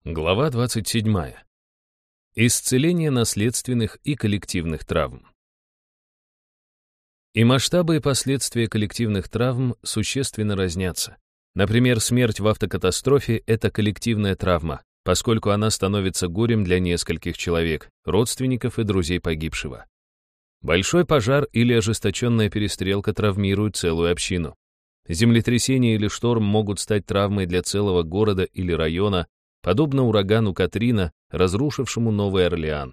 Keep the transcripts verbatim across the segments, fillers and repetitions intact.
Глава двадцать седьмая. Исцеление наследственных и коллективных травм. И масштабы и последствия коллективных травм существенно разнятся. Например, смерть в автокатастрофе — это коллективная травма, поскольку она становится горем для нескольких человек, родственников и друзей погибшего. Большой пожар или ожесточенная перестрелка травмируют целую общину. Землетрясение или шторм могут стать травмой для целого города или района, подобно урагану Катрина, разрушившему Новый Орлеан.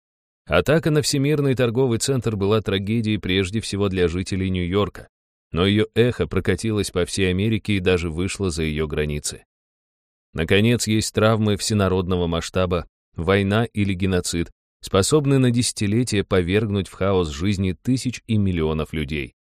Атака на Всемирный торговый центр была трагедией прежде всего для жителей Нью-Йорка, но ее эхо прокатилось по всей Америке и даже вышло за ее границы. Наконец, есть травмы всенародного масштаба, война или геноцид, способные на десятилетия повергнуть в хаос жизни тысяч и миллионов людей.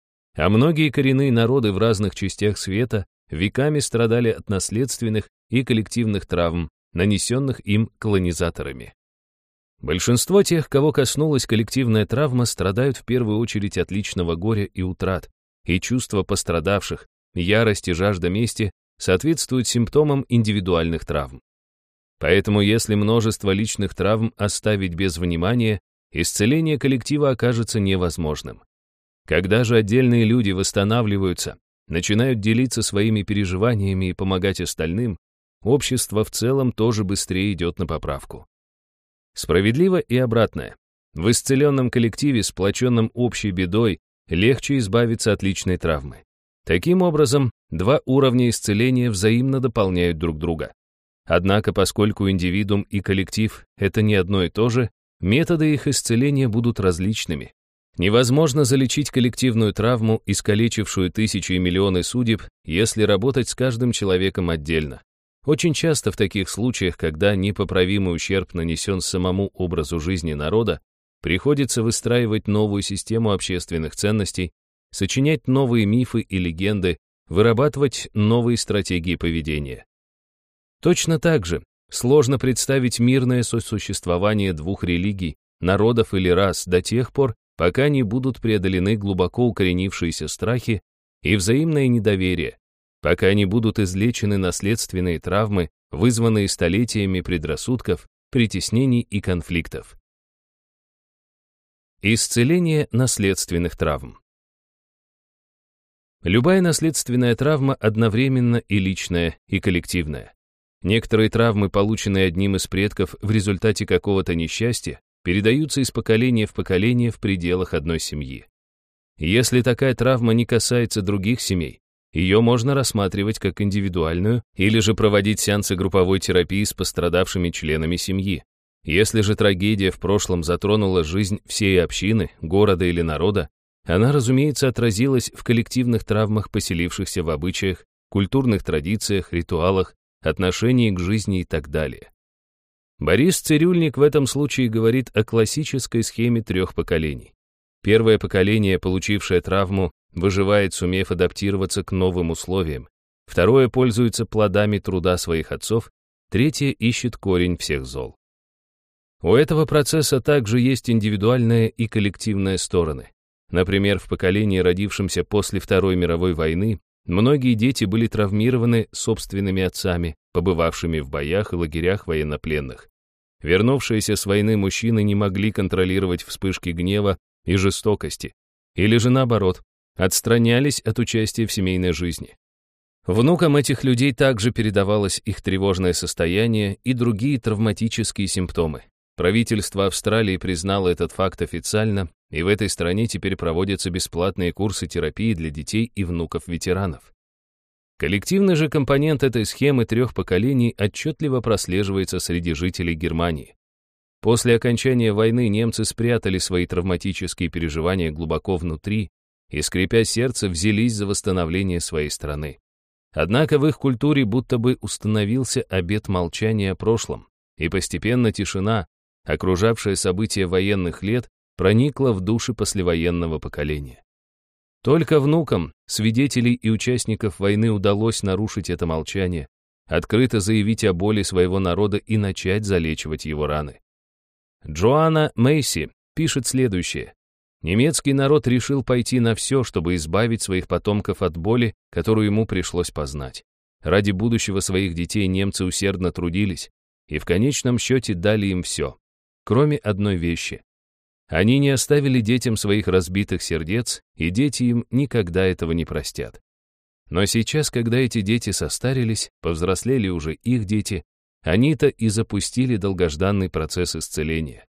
А многие коренные народы в разных частях света веками страдали от наследственных и коллективных травм, нанесенных им колонизаторами. Большинство тех, кого коснулась коллективная травма, страдают в первую очередь от личного горя и утрат, и чувства пострадавших, ярость и жажда мести соответствуют симптомам индивидуальных травм. Поэтому если множество личных травм оставить без внимания, исцеление коллектива окажется невозможным. Когда же отдельные люди восстанавливаются, начинают делиться своими переживаниями и помогать остальным, общество в целом тоже быстрее идет на поправку. Справедливо и обратное. В исцеленном коллективе, сплоченном общей бедой, легче избавиться от личной травмы. Таким образом, два уровня исцеления взаимно дополняют друг друга. Однако, поскольку индивидуум и коллектив — это не одно и то же, методы их исцеления будут различными. Невозможно залечить коллективную травму, искалечившую тысячи и миллионы судеб, если работать с каждым человеком отдельно. Очень часто в таких случаях, когда непоправимый ущерб нанесен самому образу жизни народа, приходится выстраивать новую систему общественных ценностей, сочинять новые мифы и легенды, вырабатывать новые стратегии поведения. Точно так же сложно представить мирное сосуществование двух религий, народов или рас до тех пор, пока не будут преодолены глубоко укоренившиеся страхи и взаимное недоверие, пока не будут излечены наследственные травмы, вызванные столетиями предрассудков, притеснений и конфликтов. Исцеление наследственных травм. Любая наследственная травма одновременно и личная, и коллективная. Некоторые травмы, полученные одним из предков в результате какого-то несчастья, передаются из поколения в поколение в пределах одной семьи. Если такая травма не касается других семей, ее можно рассматривать как индивидуальную или же проводить сеансы групповой терапии с пострадавшими членами семьи. Если же трагедия в прошлом затронула жизнь всей общины, города или народа, она, разумеется, отразилась в коллективных травмах, поселившихся в обычаях, культурных традициях, ритуалах, отношении к жизни и так далее. Борис Цирюльник в этом случае говорит о классической схеме трех поколений. Первое поколение, получившее травму, выживает, сумев адаптироваться к новым условиям. Второе пользуется плодами труда своих отцов. Третье ищет корень всех зол. У этого процесса также есть индивидуальная и коллективная стороны. Например, в поколении, родившемся после Второй мировой войны, многие дети были травмированы собственными отцами, побывавшими в боях и лагерях военнопленных. Вернувшиеся с войны мужчины не могли контролировать вспышки гнева и жестокости, или же наоборот, отстранялись от участия в семейной жизни. Внукам этих людей также передавалось их тревожное состояние и другие травматические симптомы. Правительство Австралии признало этот факт официально, и в этой стране теперь проводятся бесплатные курсы терапии для детей и внуков ветеранов. Коллективный же компонент этой схемы трех поколений отчетливо прослеживается среди жителей Германии. После окончания войны немцы спрятали свои травматические переживания глубоко внутри и, скрипя сердце, взялись за восстановление своей страны. Однако в их культуре будто бы установился обет молчания о прошлом, и постепенно тишина, окружавшая события военных лет, проникла в души послевоенного поколения. Только внукам, свидетелей и участников войны удалось нарушить это молчание, открыто заявить о боли своего народа и начать залечивать его раны. Джоанна Мейси пишет следующее. Немецкий народ решил пойти на все, чтобы избавить своих потомков от боли, которую ему пришлось познать. Ради будущего своих детей немцы усердно трудились, и в конечном счете дали им все, кроме одной вещи. Они не оставили детям своих разбитых сердец, и дети им никогда этого не простят. Но сейчас, когда эти дети состарились, повзрослели уже их дети, они-то и запустили долгожданный процесс исцеления.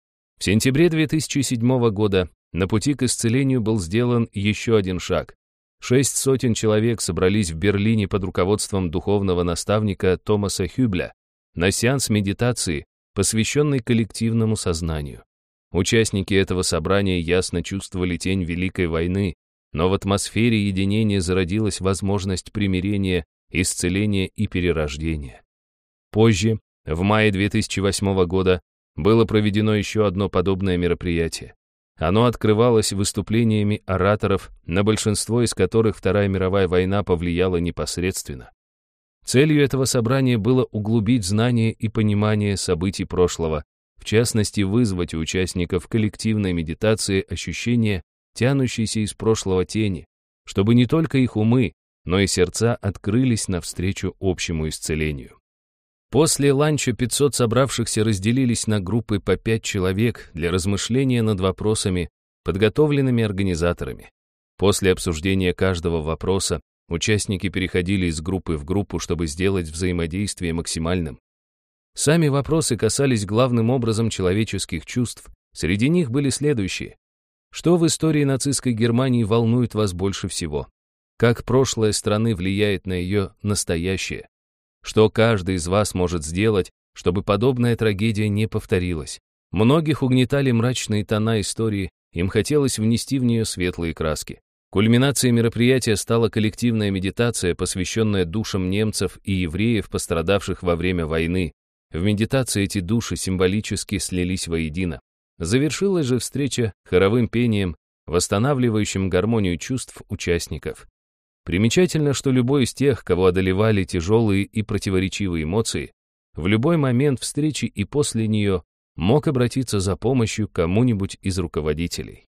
В сентябре две тысячи седьмого года на пути к исцелению был сделан еще один шаг. Шесть сотен человек собрались в Берлине под руководством духовного наставника Томаса Хюбля на сеанс медитации, посвященный коллективному сознанию. Участники этого собрания ясно чувствовали тень Великой войны, но в атмосфере единения зародилась возможность примирения, исцеления и перерождения. Позже, в мае две тысячи восьмого года, было проведено еще одно подобное мероприятие. Оно открывалось выступлениями ораторов, на большинство из которых Вторая мировая война повлияла непосредственно. Целью этого собрания было углубить знание и понимание событий прошлого, в частности, вызвать у участников коллективной медитации ощущения, тянущиеся из прошлого тени, чтобы не только их умы, но и сердца открылись навстречу общему исцелению. После ланча пятьсот собравшихся разделились на группы по пять человек для размышления над вопросами, подготовленными организаторами. После обсуждения каждого вопроса участники переходили из группы в группу, чтобы сделать взаимодействие максимальным. Сами вопросы касались главным образом человеческих чувств. Среди них были следующие. Что в истории нацистской Германии волнует вас больше всего? Как прошлое страны влияет на ее настоящее? Что каждый из вас может сделать, чтобы подобная трагедия не повторилась? Многих угнетали мрачные тона истории, им хотелось внести в нее светлые краски. Кульминацией мероприятия стала коллективная медитация, посвященная душам немцев и евреев, пострадавших во время войны. В медитации эти души символически слились воедино. Завершилась же встреча хоровым пением, восстанавливающим гармонию чувств участников. Примечательно, что любой из тех, кого одолевали тяжелые и противоречивые эмоции, в любой момент встречи и после нее мог обратиться за помощью к кому-нибудь из руководителей.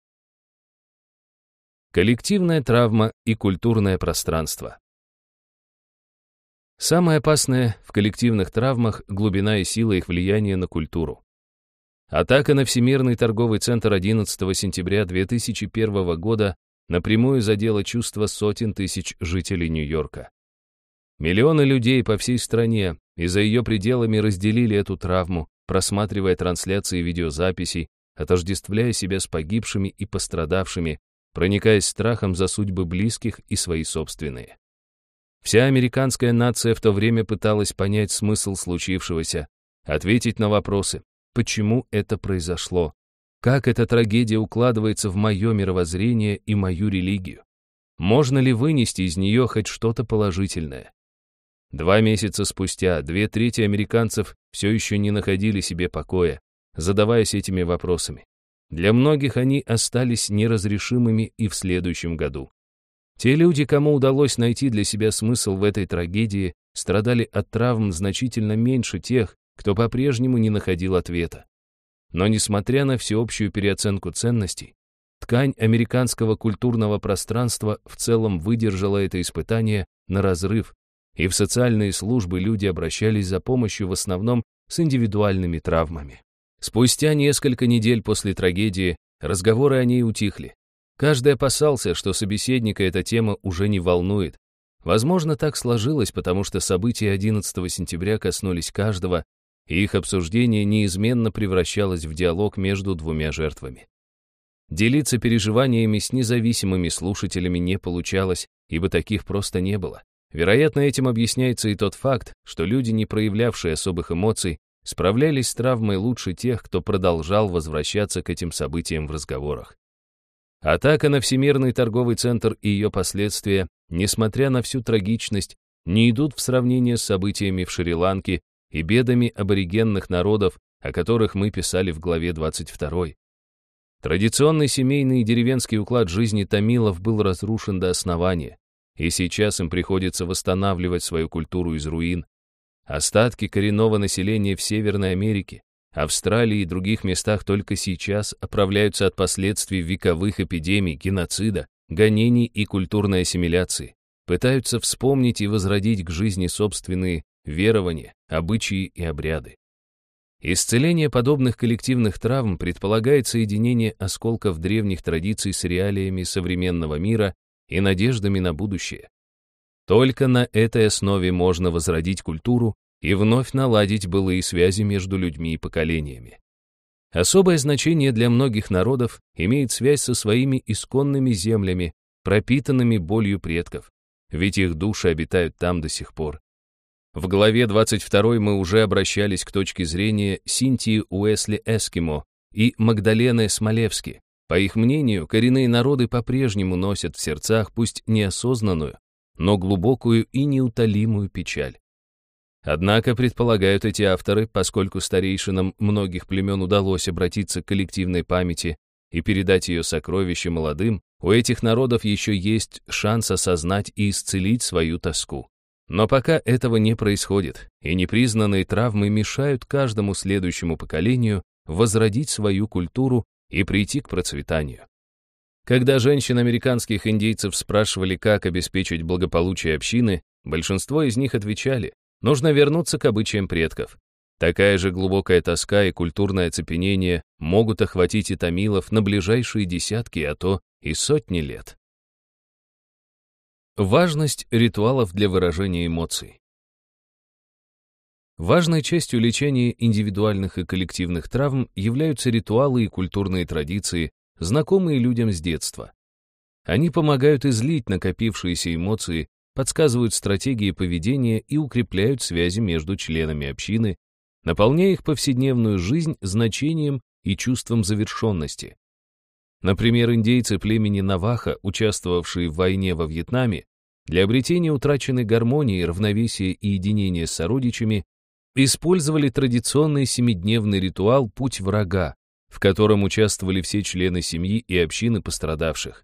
Коллективная травма и культурное пространство. Самое опасное в коллективных травмах — глубина и сила их влияния на культуру. Атака на Всемирный торговый центр одиннадцатого сентября две тысячи первого года напрямую задела чувства сотен тысяч жителей Нью-Йорка. Миллионы людей по всей стране и за ее пределами разделили эту травму, просматривая трансляции видеозаписей, отождествляя себя с погибшими и пострадавшими, проникаясь страхом за судьбы близких и свои собственные. Вся американская нация в то время пыталась понять смысл случившегося, ответить на вопросы, почему это произошло, как эта трагедия укладывается в мое мировоззрение и мою религию. Можно ли вынести из нее хоть что-то положительное? Два месяца спустя две трети американцев все еще не находили себе покоя, задаваясь этими вопросами. Для многих они остались неразрешимыми и в следующем году. Те люди, кому удалось найти для себя смысл в этой трагедии, страдали от травм значительно меньше тех, кто по-прежнему не находил ответа. Но несмотря на всеобщую переоценку ценностей, ткань американского культурного пространства в целом выдержала это испытание на разрыв, и в социальные службы люди обращались за помощью в основном с индивидуальными травмами. Спустя несколько недель после трагедии разговоры о ней утихли. Каждый опасался, что собеседника эта тема уже не волнует. Возможно, так сложилось, потому что события одиннадцатого сентября коснулись каждого, и их обсуждение неизменно превращалось в диалог между двумя жертвами. Делиться переживаниями с независимыми слушателями не получалось, ибо таких просто не было. Вероятно, этим объясняется и тот факт, что люди, не проявлявшие особых эмоций, справлялись с травмой лучше тех, кто продолжал возвращаться к этим событиям в разговорах. Атака на Всемирный торговый центр и ее последствия, несмотря на всю трагичность, не идут в сравнение с событиями в Шри-Ланке и бедами аборигенных народов, о которых мы писали в главе двадцать второй. Традиционный семейный и деревенский уклад жизни тамилов был разрушен до основания, и сейчас им приходится восстанавливать свою культуру из руин. Остатки коренного населения в Северной Америке, Австралии и других местах только сейчас оправляются от последствий вековых эпидемий, геноцида, гонений и культурной ассимиляции, пытаются вспомнить и возродить к жизни собственные верования, обычаи и обряды. Исцеление подобных коллективных травм предполагает соединение осколков древних традиций с реалиями современного мира и надеждами на будущее. Только на этой основе можно возродить культуру и вновь наладить былые связи между людьми и поколениями. Особое значение для многих народов имеет связь со своими исконными землями, пропитанными болью предков, ведь их души обитают там до сих пор. В главе двадцать второй мы уже обращались к точке зрения Синтии Уэсли Эскимо и Магдалены Смолевски. По их мнению, коренные народы по-прежнему носят в сердцах пусть неосознанную, но глубокую и неутолимую печаль. Однако, предполагают эти авторы, поскольку старейшинам многих племен удалось обратиться к коллективной памяти и передать ее сокровища молодым, у этих народов еще есть шанс осознать и исцелить свою тоску. Но пока этого не происходит, и непризнанные травмы мешают каждому следующему поколению возродить свою культуру и прийти к процветанию. Когда женщин американских индейцев спрашивали, как обеспечить благополучие общины, большинство из них отвечали: нужно вернуться к обычаям предков. Такая же глубокая тоска и культурное оцепенение могут охватить и тамилов на ближайшие десятки, а то и сотни лет. Важность ритуалов для выражения эмоций. Важной частью лечения индивидуальных и коллективных травм являются ритуалы и культурные традиции, знакомые людям с детства. Они помогают излить накопившиеся эмоции, подсказывают стратегии поведения и укрепляют связи между членами общины, наполняя их повседневную жизнь значением и чувством завершенности. Например, индейцы племени Наваха, участвовавшие в войне во Вьетнаме, для обретения утраченной гармонии, равновесия и единения с сородичами использовали традиционный семидневный ритуал «Путь врага», в котором участвовали все члены семьи и общины пострадавших.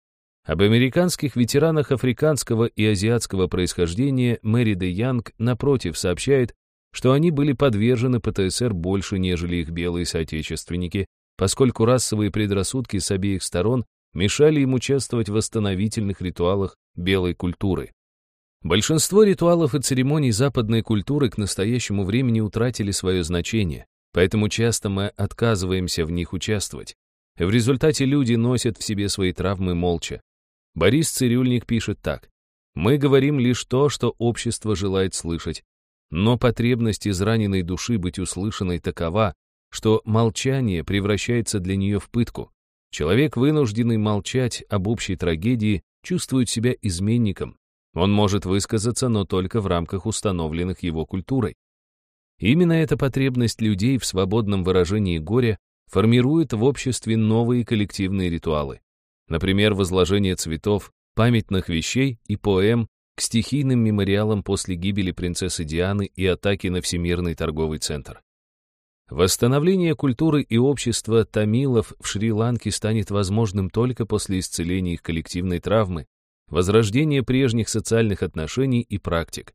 Об американских ветеранах африканского и азиатского происхождения Мэри де Янг, напротив, сообщает, что они были подвержены ПТСР больше, нежели их белые соотечественники, поскольку расовые предрассудки с обеих сторон мешали им участвовать в восстановительных ритуалах белой культуры. Большинство ритуалов и церемоний западной культуры к настоящему времени утратили свое значение, поэтому часто мы отказываемся в них участвовать. В результате люди носят в себе свои травмы молча. Борис Цирюльник пишет так: «Мы говорим лишь то, что общество желает слышать, но потребность израненной души быть услышанной такова, что молчание превращается для нее в пытку. Человек, вынужденный молчать об общей трагедии, чувствует себя изменником. Он может высказаться, но только в рамках установленных его культурой. Именно эта потребность людей в свободном выражении горя формирует в обществе новые коллективные ритуалы. Например, возложение цветов, памятных вещей и поэм к стихийным мемориалам после гибели принцессы Дианы и атаки на Всемирный торговый центр. Восстановление культуры и общества тамилов в Шри-Ланке станет возможным только после исцеления их коллективной травмы, возрождения прежних социальных отношений и практик.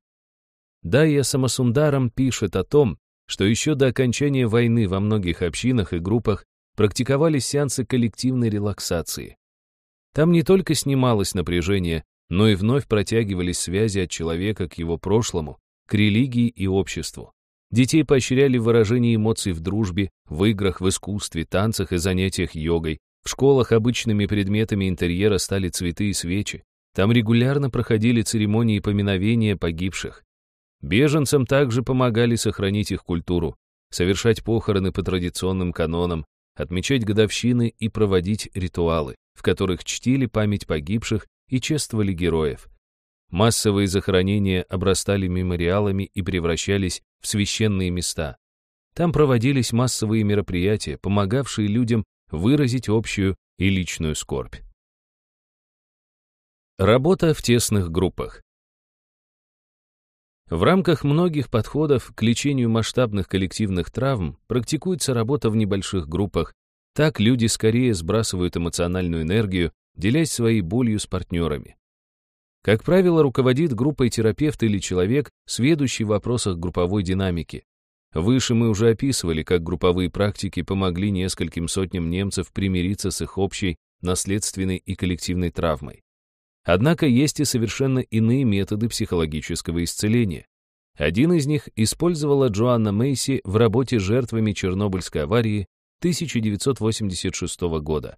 Дайя Самасундарам пишет о том, что еще до окончания войны во многих общинах и группах практиковались сеансы коллективной релаксации. Там не только снималось напряжение, но и вновь протягивались связи от человека к его прошлому, к религии и обществу. Детей поощряли в выражении эмоций в дружбе, в играх, в искусстве, танцах и занятиях йогой. В школах обычными предметами интерьера стали цветы и свечи. Там регулярно проходили церемонии поминовения погибших. Беженцам также помогали сохранить их культуру, совершать похороны по традиционным канонам, отмечать годовщины и проводить ритуалы, в которых чтили память погибших и чествовали героев. Массовые захоронения обрастали мемориалами и превращались в священные места. Там проводились массовые мероприятия, помогавшие людям выразить общую и личную скорбь. Работа в тесных группах. В рамках многих подходов к лечению масштабных коллективных травм практикуется работа в небольших группах. Так люди скорее сбрасывают эмоциональную энергию, делясь своей болью с партнерами. Как правило, руководит группой терапевт или человек, сведущий в вопросах групповой динамики. Выше мы уже описывали, как групповые практики помогли нескольким сотням немцев примириться с их общей, наследственной и коллективной травмой. Однако есть и совершенно иные методы психологического исцеления. Один из них использовала Джоанна Мэйси в работе жертвами Чернобыльской аварии тысяча девятьсот восемьдесят шестого года.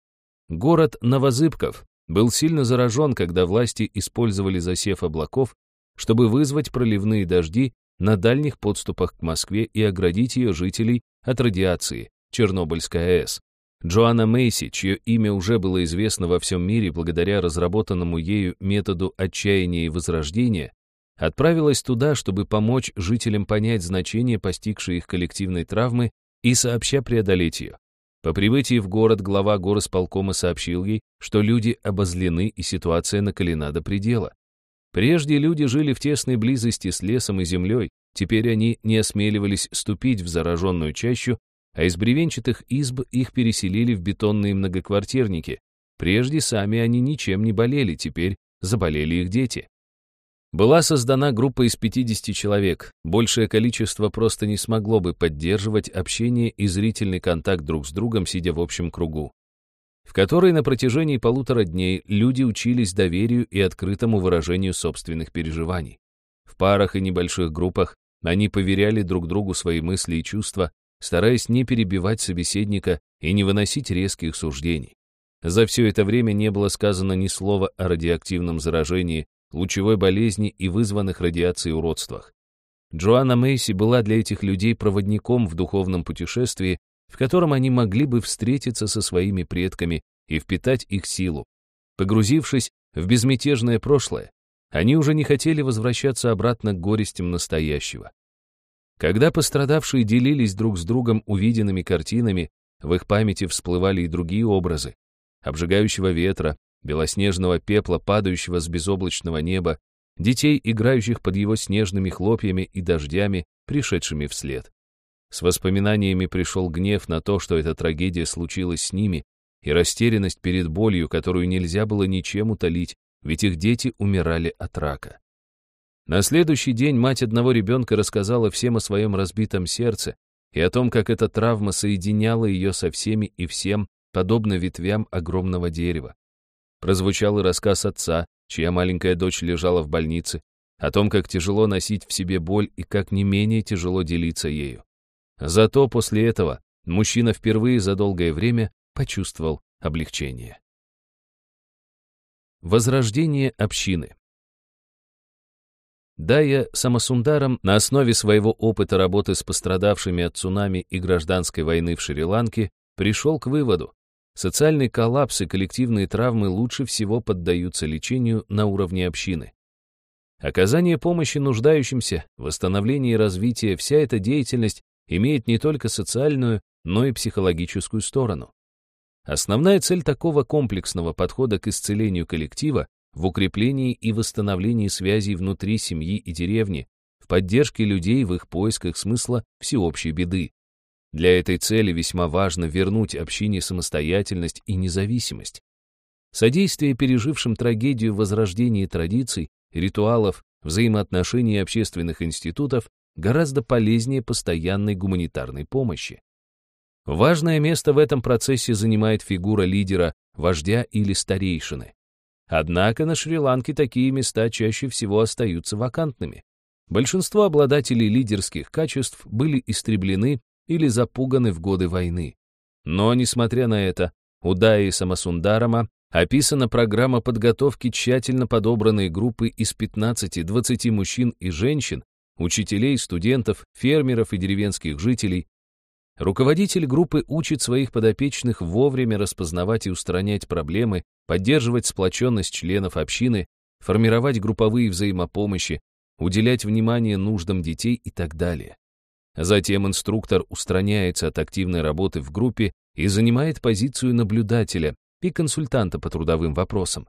Город Новозыбков был сильно заражен, когда власти использовали засев облаков, чтобы вызвать проливные дожди на дальних подступах к Москве и оградить ее жителей от радиации Чернобыльской АЭС. Джоанна Мэйси, чье имя уже было известно во всем мире благодаря разработанному ею методу отчаяния и возрождения, отправилась туда, чтобы помочь жителям понять значение постигшей их коллективной травмы и сообща преодолеть ее. По прибытии в город глава горосполкома сообщил ей, что люди обозлены и ситуация накалена до предела. Прежде люди жили в тесной близости с лесом и землей, теперь они не осмеливались ступить в зараженную чащу, а из бревенчатых изб их переселили в бетонные многоквартирники. Прежде сами они ничем не болели, теперь заболели их дети. Была создана группа из пятидесяти человек, большее количество просто не смогло бы поддерживать общение и зрительный контакт друг с другом, сидя в общем кругу, в которой на протяжении полутора дней люди учились доверию и открытому выражению собственных переживаний. В парах и небольших группах они поверяли друг другу свои мысли и чувства, стараясь не перебивать собеседника и не выносить резких суждений. За все это время не было сказано ни слова о радиоактивном заражении, лучевой болезни и вызванных радиацией уродствах. Джоанна Мэйси была для этих людей проводником в духовном путешествии, в котором они могли бы встретиться со своими предками и впитать их силу. Погрузившись в безмятежное прошлое, они уже не хотели возвращаться обратно к горестям настоящего. Когда пострадавшие делились друг с другом увиденными картинами, в их памяти всплывали и другие образы: обжигающего ветра, белоснежного пепла, падающего с безоблачного неба, детей, играющих под его снежными хлопьями и дождями, пришедшими вслед. С воспоминаниями пришел гнев на то, что эта трагедия случилась с ними, и растерянность перед болью, которую нельзя было ничем утолить, ведь их дети умирали от рака. На следующий день мать одного ребенка рассказала всем о своем разбитом сердце и о том, как эта травма соединяла ее со всеми и всем, подобно ветвям огромного дерева. Прозвучал и рассказ отца, чья маленькая дочь лежала в больнице, о том, как тяжело носить в себе боль и как не менее тяжело делиться ею. Зато после этого мужчина впервые за долгое время почувствовал облегчение. Возрождение общины. Дайя Самасундарам на основе своего опыта работы с пострадавшими от цунами и гражданской войны в Шри-Ланке пришел к выводу: социальный коллапс и коллективные травмы лучше всего поддаются лечению на уровне общины. Оказание помощи нуждающимся, восстановление и развитие — вся эта деятельность имеет не только социальную, но и психологическую сторону. Основная цель такого комплексного подхода к исцелению коллектива в укреплении и восстановлении связей внутри семьи и деревни, в поддержке людей в их поисках смысла всеобщей беды. Для этой цели весьма важно вернуть общине самостоятельность и независимость. Содействие пережившим трагедию возрождения традиций, ритуалов, взаимоотношений и общественных институтов гораздо полезнее постоянной гуманитарной помощи. Важное место в этом процессе занимает фигура лидера, вождя или старейшины. Однако на Шри-Ланке такие места чаще всего остаются вакантными. Большинство обладателей лидерских качеств были истреблены или запуганы в годы войны. Но, несмотря на это, у Дайи Самасундарама описана программа подготовки тщательно подобранной группы из пятнадцати-двадцати мужчин и женщин, учителей, студентов, фермеров и деревенских жителей. Руководитель группы учит своих подопечных вовремя распознавать и устранять проблемы, поддерживать сплоченность членов общины, формировать групповые взаимопомощи, уделять внимание нуждам детей и так далее. Затем инструктор устраняется от активной работы в группе и занимает позицию наблюдателя и консультанта по трудовым вопросам.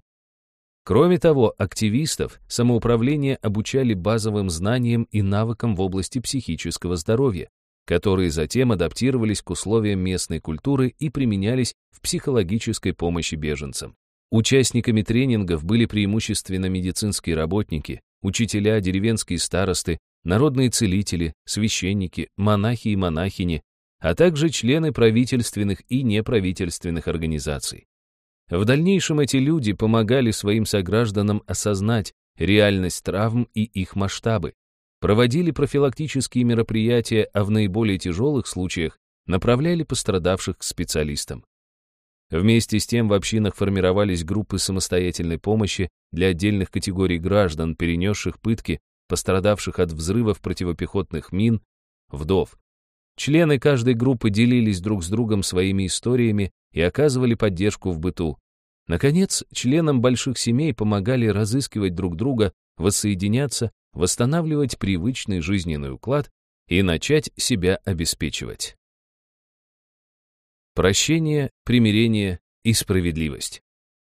Кроме того, активистов самоуправление обучали базовым знаниям и навыкам в области психического здоровья, которые затем адаптировались к условиям местной культуры и применялись в психологической помощи беженцам. Участниками тренингов были преимущественно медицинские работники, учителя, деревенские старосты, народные целители, священники, монахи и монахини, а также члены правительственных и неправительственных организаций. В дальнейшем эти люди помогали своим согражданам осознать реальность травм и их масштабы. проводили профилактические мероприятия, а в наиболее тяжелых случаях направляли пострадавших к специалистам. Вместе с тем в общинах формировались группы самостоятельной помощи для отдельных категорий граждан, перенесших пытки, пострадавших от взрывов противопехотных мин, вдов. Члены каждой группы делились друг с другом своими историями и оказывали поддержку в быту. Наконец, членам больших семей помогали разыскивать друг друга, воссоединяться, восстанавливать привычный жизненный уклад и начать себя обеспечивать. Прощение, примирение и справедливость.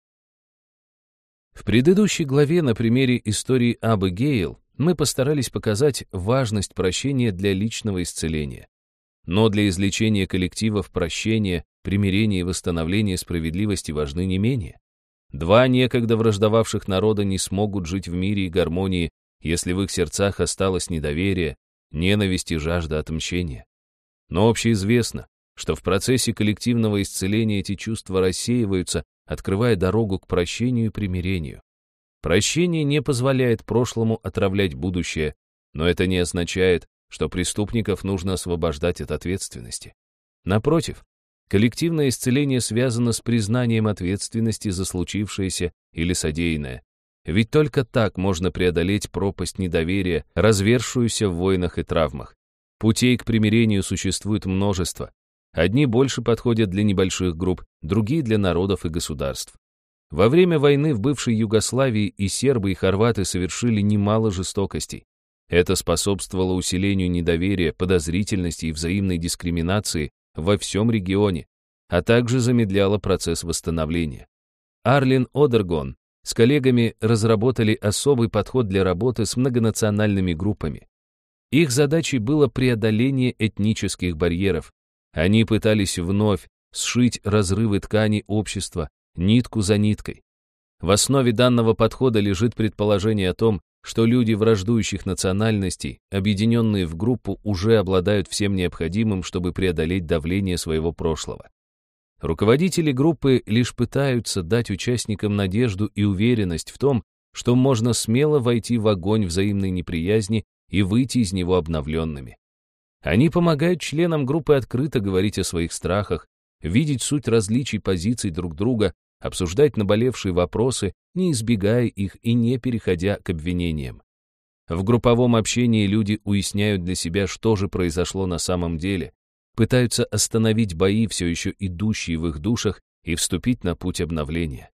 В предыдущей главе на примере истории Абы Гейл мы постарались показать важность прощения для личного исцеления. Но для излечения коллективов прощения, примирения и восстановления справедливости важны не менее. Два некогда враждовавших народа не смогут жить в мире и гармонии, если в их сердцах осталось недоверие, ненависть и жажда отмщения. Но общеизвестно, что в процессе коллективного исцеления эти чувства рассеиваются, открывая дорогу к прощению и примирению. Прощение не позволяет прошлому отравлять будущее, но это не означает, что преступников нужно освобождать от ответственности. Напротив, коллективное исцеление связано с признанием ответственности за случившееся или содеянное. Ведь только так можно преодолеть пропасть недоверия, развершуюся в войнах и травмах. Путей к примирению существует множество. Одни больше подходят для небольших групп, другие для народов и государств. Во время войны в бывшей Югославии и сербы, и хорваты совершили немало жестокостей. Это способствовало усилению недоверия, подозрительности и взаимной дискриминации во всем регионе, а также замедляло процесс восстановления. Арлин Одергон с коллегами разработали особый подход для работы с многонациональными группами. Их задачей было преодоление этнических барьеров. Они пытались вновь сшить разрывы ткани общества, нитку за ниткой. В основе данного подхода лежит предположение о том, что люди враждующих национальностей, объединенные в группу, уже обладают всем необходимым, чтобы преодолеть давление своего прошлого. Руководители группы лишь пытаются дать участникам надежду и уверенность в том, что можно смело войти в огонь взаимной неприязни и выйти из него обновленными. Они помогают членам группы открыто говорить о своих страхах, видеть суть различий позиций друг друга, обсуждать наболевшие вопросы, не избегая их и не переходя к обвинениям. В групповом общении люди уясняют для себя, что же произошло на самом деле, пытаются остановить бои, все еще идущие в их душах, и вступить на путь обновления.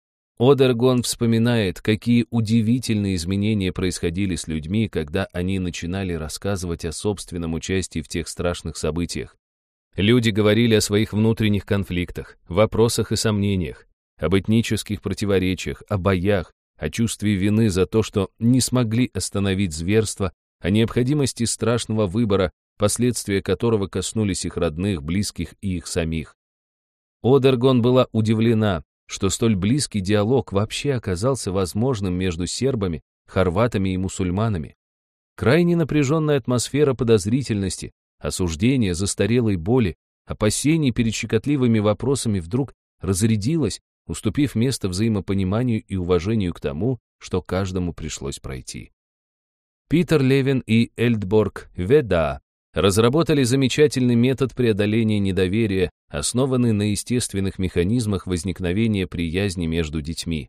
Одергон вспоминает, какие удивительные изменения происходили с людьми, когда они начинали рассказывать о собственном участии в тех страшных событиях. Люди говорили о своих внутренних конфликтах, вопросах и сомнениях, об этнических противоречиях, о боях, о чувстве вины за то, что не смогли остановить зверство, о необходимости страшного выбора, последствия которого коснулись их родных, близких и их самих. Одергон была удивлена, что столь близкий диалог вообще оказался возможным между сербами, хорватами и мусульманами. Крайне напряженная атмосфера подозрительности, осуждения, застарелой боли, опасений перед щекотливыми вопросами вдруг разрядилась, уступив место взаимопониманию и уважению к тому, что каждому пришлось пройти. Питер Левин и Эльдборг Веда разработали замечательный метод преодоления недоверия, основанный на естественных механизмах возникновения приязни между детьми.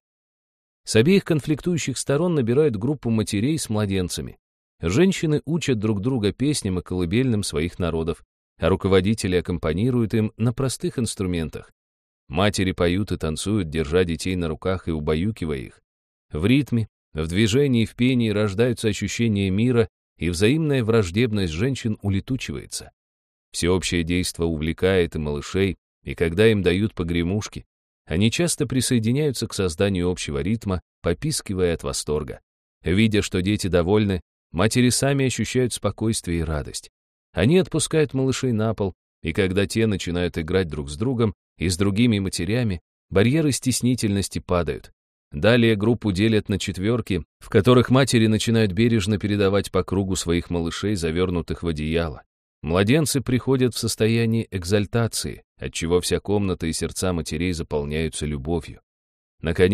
С обеих конфликтующих сторон набирают группу матерей с младенцами. Женщины учат друг друга песням и колыбельным своих народов, а руководители аккомпанируют им на простых инструментах. Матери поют и танцуют, держа детей на руках и убаюкивая их. В ритме, в движении и в пении рождаются ощущения мира, и взаимная враждебность женщин улетучивается. Всеобщее действо увлекает и малышей, и когда им дают погремушки, они часто присоединяются к созданию общего ритма, попискивая от восторга. Видя, что дети довольны, матери сами ощущают спокойствие и радость. Они отпускают малышей на пол, и когда те начинают играть друг с другом и с другими матерями, барьеры стеснительности падают. Далее группу делят на четверки, в которых матери начинают бережно передавать по кругу своих малышей, завернутых в одеяло. Младенцы приходят в состояние экзальтации, отчего вся комната и сердца матерей заполняются любовью. Наконец,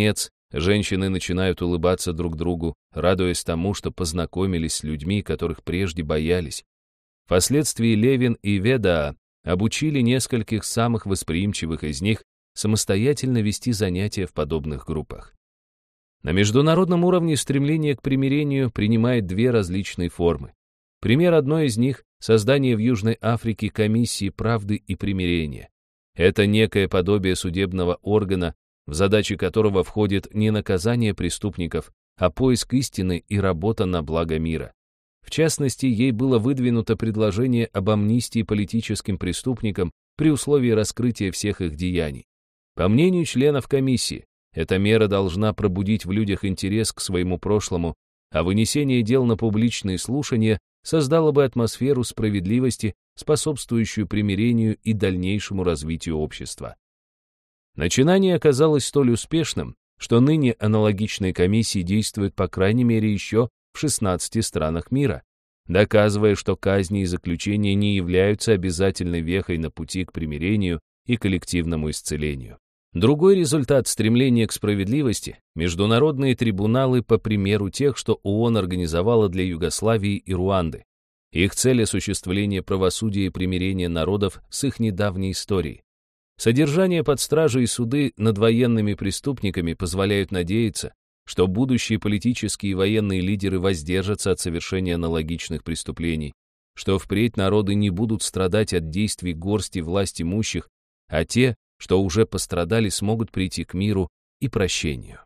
Женщины начинают улыбаться друг другу, радуясь тому, что познакомились с людьми, которых прежде боялись. Впоследствии Левин и Ведаа обучили нескольких самых восприимчивых из них самостоятельно вести занятия в подобных группах. На международном уровне стремление к примирению принимает две различные формы. Пример одной из них — создание в Южной Африке комиссии правды и примирения. Это некое подобие судебного органа, в задачи которого входит не наказание преступников, а поиск истины и работа на благо мира. В частности, ей было выдвинуто предложение об амнистии политическим преступникам при условии раскрытия всех их деяний. По мнению членов комиссии, эта мера должна пробудить в людях интерес к своему прошлому, а вынесение дел на публичные слушания создало бы атмосферу справедливости, способствующую примирению и дальнейшему развитию общества. Начинание оказалось столь успешным, что ныне аналогичные комиссии действуют по крайней мере еще в шестнадцати странах мира, доказывая, что казни и заключения не являются обязательной вехой на пути к примирению и коллективному исцелению. Другой результат стремления к справедливости — международные трибуналы по примеру тех, что ООН организовала для Югославии и Руанды. Их цель — осуществление правосудия и примирения народов с их недавней историей. Содержание под стражей и суды над военными преступниками позволяют надеяться, что будущие политические и военные лидеры воздержатся от совершения аналогичных преступлений, что впредь народы не будут страдать от действий горсти власть имущих, а те, что уже пострадали, смогут прийти к миру и прощению.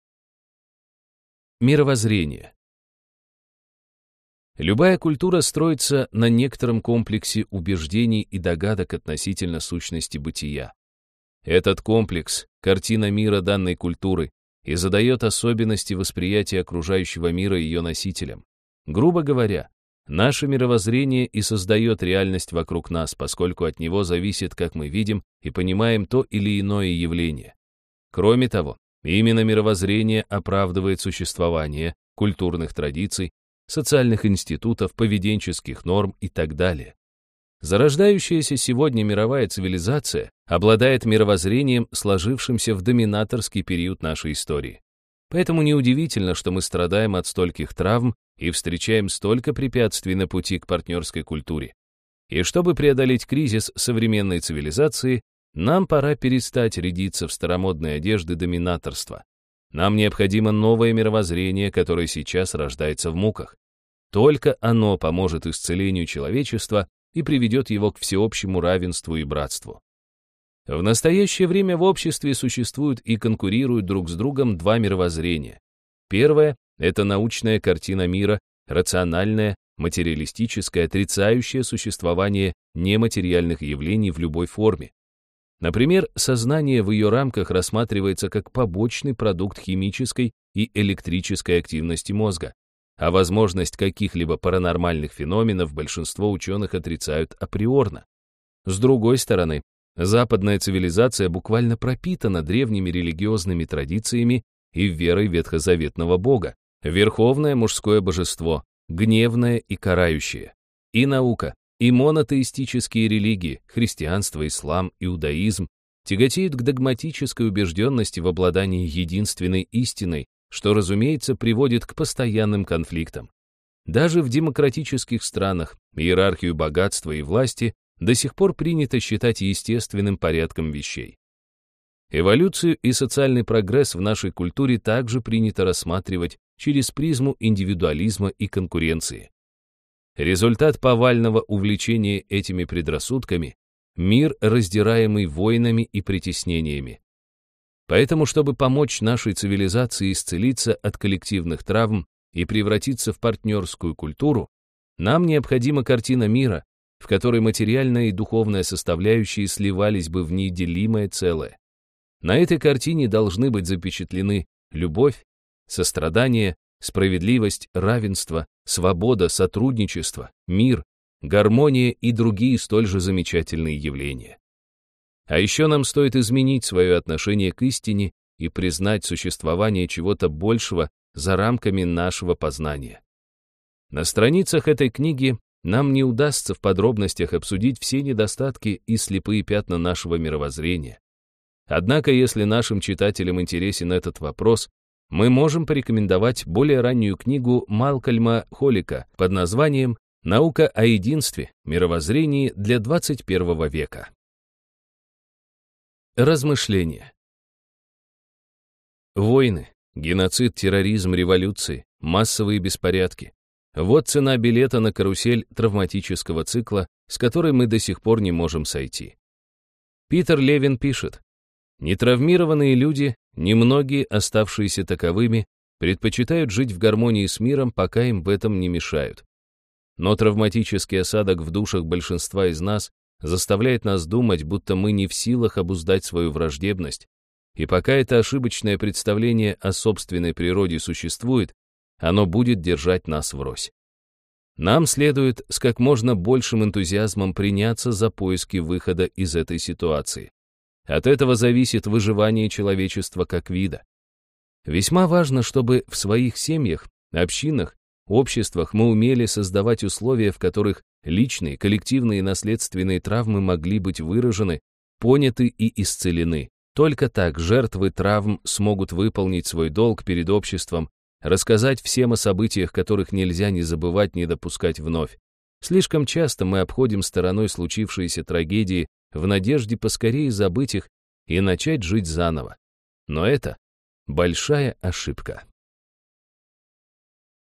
Мировоззрение. Любая культура строится на некотором комплексе убеждений и догадок относительно сущности бытия. Этот комплекс — картина мира данной культуры и задает особенности восприятия окружающего мира ее носителям. Грубо говоря, наше мировоззрение и создает реальность вокруг нас, поскольку от него зависит, как мы видим и понимаем то или иное явление. Кроме того, именно мировоззрение оправдывает существование культурных традиций, социальных институтов, поведенческих норм и так далее. Зарождающаяся сегодня мировая цивилизация обладает мировоззрением, сложившимся в доминаторский период нашей истории. Поэтому неудивительно, что мы страдаем от стольких травм и встречаем столько препятствий на пути к партнерской культуре. И чтобы преодолеть кризис современной цивилизации, нам пора перестать рядиться в старомодные одежды доминаторства. Нам необходимо новое мировоззрение, которое сейчас рождается в муках. Только оно поможет исцелению человечества и приведет его к всеобщему равенству и братству. В настоящее время в обществе существуют и конкурируют друг с другом два мировоззрения. Первое — это научная картина мира, рациональная, материалистическая, отрицающая существование нематериальных явлений в любой форме. Например, сознание в ее рамках рассматривается как побочный продукт химической и электрической активности мозга, а возможность каких-либо паранормальных феноменов большинство ученых отрицают априорно. С другой стороны, западная цивилизация буквально пропитана древними религиозными традициями и верой ветхозаветного бога, верховное мужское божество, гневное и карающее, и наука, и монотеистические религии, христианство, ислам, иудаизм, тяготеют к догматической убежденности в обладании единственной истиной, что, разумеется, приводит к постоянным конфликтам. Даже в демократических странах иерархию богатства и власти до сих пор принято считать естественным порядком вещей. Эволюцию и социальный прогресс в нашей культуре также принято рассматривать через призму индивидуализма и конкуренции. Результат повального увлечения этими предрассудками — мир, раздираемый войнами и притеснениями. Поэтому, чтобы помочь нашей цивилизации исцелиться от коллективных травм и превратиться в партнерскую культуру, нам необходима картина мира, в которой материальная и духовная составляющие сливались бы в неделимое целое. На этой картине должны быть запечатлены любовь, сострадание, справедливость, равенство, свобода, сотрудничество, мир, гармония и другие столь же замечательные явления. А еще нам стоит изменить свое отношение к истине и признать существование чего-то большего за рамками нашего познания. На страницах этой книги нам не удастся в подробностях обсудить все недостатки и слепые пятна нашего мировоззрения. Однако, если нашим читателям интересен этот вопрос, мы можем порекомендовать более раннюю книгу Малкольма Холлика под названием «Наука о единстве. Мировоззрении для двадцать первого века». Размышления. Войны, геноцид, терроризм, революции, массовые беспорядки. Вот цена билета на карусель травматического цикла, с которой мы до сих пор не можем сойти. Питер Левин пишет: «Нетравмированные люди, немногие оставшиеся таковыми, предпочитают жить в гармонии с миром, пока им в этом не мешают. Но травматический осадок в душах большинства из нас заставляет нас думать, будто мы не в силах обуздать свою враждебность, и пока это ошибочное представление о собственной природе существует, оно будет держать нас врозь. Нам следует с как можно большим энтузиазмом приняться за поиски выхода из этой ситуации. От этого зависит выживание человечества как вида. Весьма важно, чтобы в своих семьях, общинах, обществах мы умели создавать условия, в которых личные, коллективные и наследственные травмы могли быть выражены, поняты и исцелены. Только так жертвы травм смогут выполнить свой долг перед обществом, рассказать всем о событиях, которых нельзя ни забывать, ни допускать вновь. Слишком часто мы обходим стороной случившиеся трагедии в надежде поскорее забыть их и начать жить заново. Но это большая ошибка.